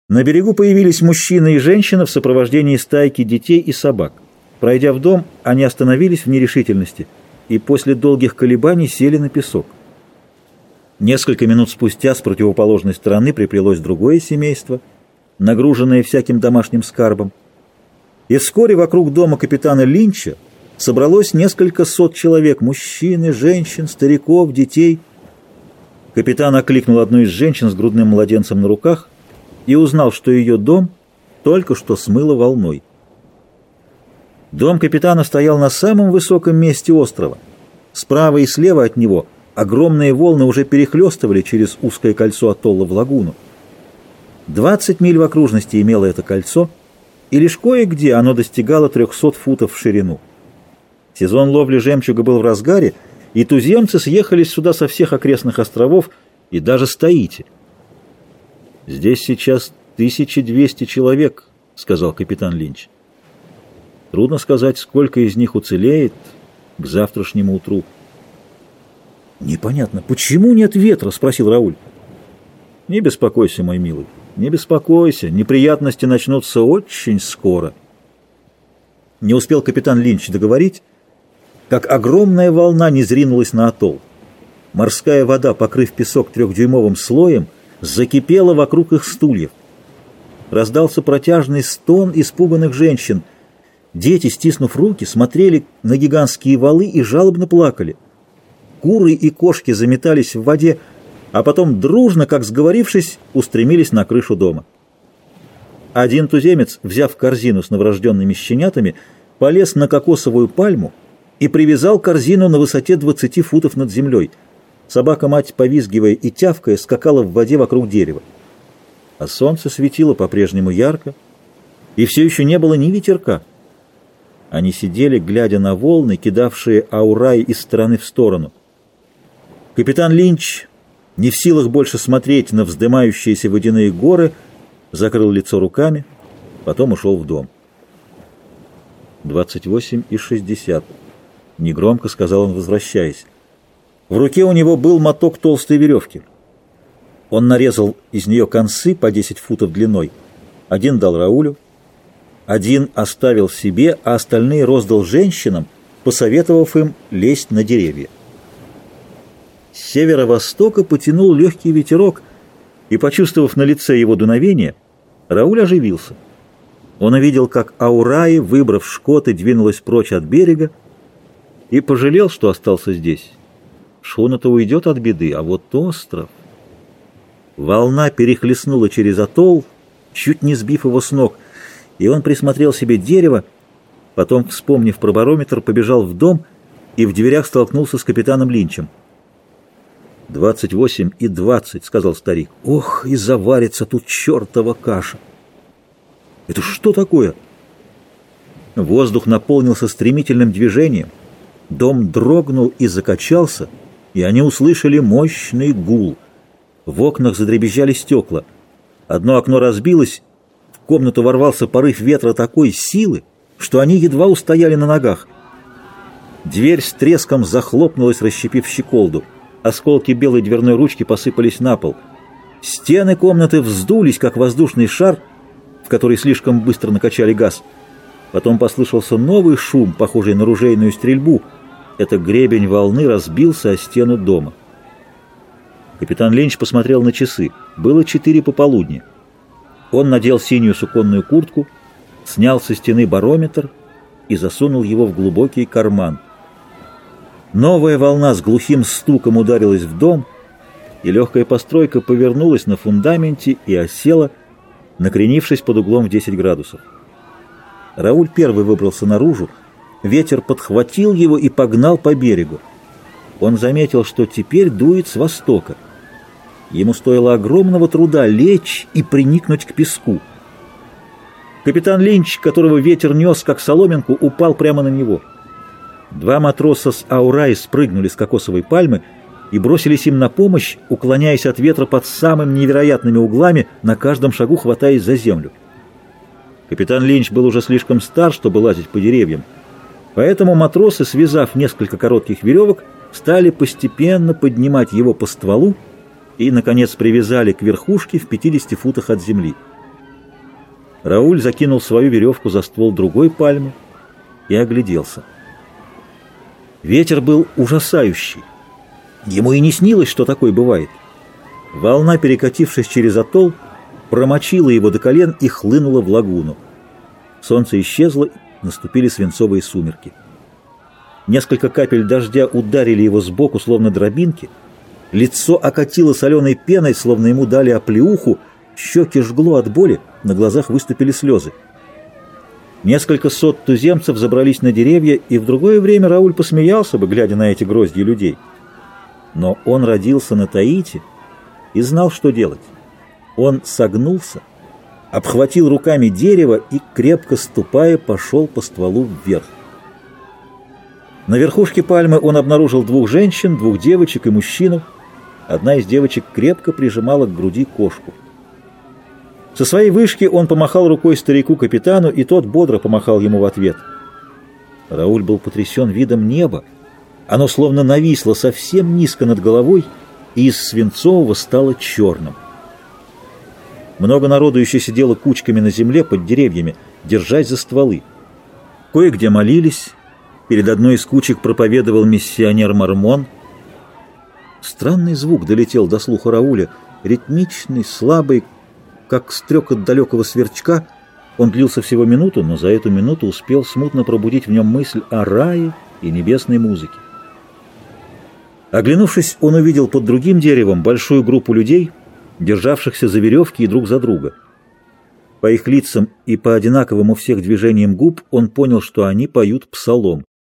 На берегу появились мужчина и женщина в сопровождении стайки детей и собак. Пройдя в дом, они остановились в нерешительности и после долгих колебаний сели на песок. Несколько минут спустя с противоположной стороны приплелось другое семейство, нагруженное всяким домашним скарбом. И вскоре вокруг дома капитана Линча собралось несколько сот человек – мужчин, женщин, стариков, детей. Капитан окликнул одну из женщин с грудным младенцем на руках и узнал, что ее дом только что смыло волной. Дом капитана стоял на самом высоком месте острова. Справа и слева от него огромные волны уже перехлестывали через узкое кольцо атолла в лагуну. 20 миль в окружности имело это кольцо, и лишь кое-где оно достигало 300 футов в ширину. Сезон ловли жемчуга был в разгаре, и туземцы съехались сюда со всех окрестных островов и даже с Таити. «Здесь сейчас 1200 человек», — сказал капитан Линч. «Трудно сказать, сколько из них уцелеет к завтрашнему утру». «Непонятно, почему нет ветра?» — спросил Рауль. «Не беспокойся, мой милый, не беспокойся, неприятности начнутся очень скоро». Не успел капитан Линч договорить, как огромная волна низринулась на атолл. Морская вода, покрыв песок 3-дюймовым слоем, закипела вокруг их стульев. Раздался протяжный стон испуганных женщин. Дети, стиснув руки, смотрели на гигантские валы и жалобно плакали. Куры и кошки заметались в воде, а потом дружно, как сговорившись, устремились на крышу дома. Один туземец, взяв корзину с новорожденными щенятами, полез на кокосовую пальму и привязал корзину на высоте 20 футов над землей. Собака-мать, повизгивая и тявкая, скакала в воде вокруг дерева. А солнце светило по-прежнему ярко, и все еще не было ни ветерка. Они сидели, глядя на волны, кидавшие аураи из стороны в сторону. Капитан Линч, не в силах больше смотреть на вздымающиеся водяные горы, закрыл лицо руками, потом ушел в дом. 28:60. Негромко сказал он, возвращаясь. В руке у него был моток толстой веревки. Он нарезал из нее концы по 10 футов длиной. Один дал Раулю, один оставил себе, а остальные роздал женщинам, посоветовав им лезть на деревья. С северо-востока потянул легкий ветерок, и, почувствовав на лице его дуновение, Рауль оживился. Он увидел, как аураи, выбрав шкоты, двинулась прочь от берега, и пожалел, что остался здесь. Шхуна-то уйдет от беды, а вот остров... Волна перехлестнула через атолл, чуть не сбив его с ног, и он присмотрел себе дерево, потом, вспомнив про барометр, побежал в дом и в дверях столкнулся с капитаном Линчем. 28:20, сказал старик. «Ох, и заварится тут чертова каша!» «Это что такое?» Воздух наполнился стремительным движением, дом дрогнул и закачался, и они услышали мощный гул. В окнах задребезжали стекла. Одно окно разбилось, в комнату ворвался порыв ветра такой силы, что они едва устояли на ногах. Дверь с треском захлопнулась, расщепив щеколду. Осколки белой дверной ручки посыпались на пол. Стены комнаты вздулись, как воздушный шар, в который слишком быстро накачали газ. Потом послышался новый шум, похожий на ружейную стрельбу. Это гребень волны разбился о стену дома. Капитан Линч посмотрел на часы. Было 4 пополудни. Он надел синюю суконную куртку, снял со стены барометр и засунул его в глубокий карман. Новая волна с глухим стуком ударилась в дом, и легкая постройка повернулась на фундаменте и осела, накренившись под углом в 10 градусов. Рауль первый выбрался наружу, ветер подхватил его и погнал по берегу. Он заметил, что теперь дует с востока. Ему стоило огромного труда лечь и приникнуть к песку. Капитан Линч, которого ветер нес, как соломинку, упал прямо на него. 2 матроса с аураи спрыгнули с кокосовой пальмы и бросились им на помощь, уклоняясь от ветра под самыми невероятными углами, на каждом шагу хватаясь за землю. Капитан Линч был уже слишком стар, чтобы лазить по деревьям, поэтому матросы, связав несколько коротких веревок, стали постепенно поднимать его по стволу и, наконец, привязали к верхушке в 50 футах от земли. Рауль закинул свою веревку за ствол другой пальмы и огляделся. Ветер был ужасающий. Ему и не снилось, что такое бывает. Волна, перекатившись через атолл, промочила его до колен и хлынула в лагуну. Солнце исчезло, наступили свинцовые сумерки. Несколько капель дождя ударили его сбоку, словно дробинки. Лицо окатило соленой пеной, словно ему дали оплеуху, щеки жгло от боли, на глазах выступили слезы. Несколько сот туземцев забрались на деревья, и в другое время Рауль посмеялся бы, глядя на эти грозди людей. Но он родился на Таити и знал, что делать. Он согнулся, обхватил руками дерево и, крепко ступая, пошел по стволу вверх. На верхушке пальмы он обнаружил двух женщин, двух девочек и мужчину. Одна из девочек крепко прижимала к груди кошку. Со своей вышки он помахал рукой старику-капитану, и тот бодро помахал ему в ответ. Рауль был потрясен видом неба. Оно словно нависло совсем низко над головой, и из свинцового стало черным. Много народу еще сидело кучками на земле под деревьями, держась за стволы. Кое-где молились. Перед одной из кучек проповедовал миссионер-мормон. Странный звук долетел до слуха Рауля, ритмичный, слабый, как стрекот далекого сверчка. Он длился всего минуту, но за эту минуту успел смутно пробудить в нем мысль о рае и небесной музыке. Оглянувшись, он увидел под другим деревом большую группу людей, державшихся за веревки и друг за друга. По их лицам и по одинаковым у всех движениям губ он понял, что они поют псалом.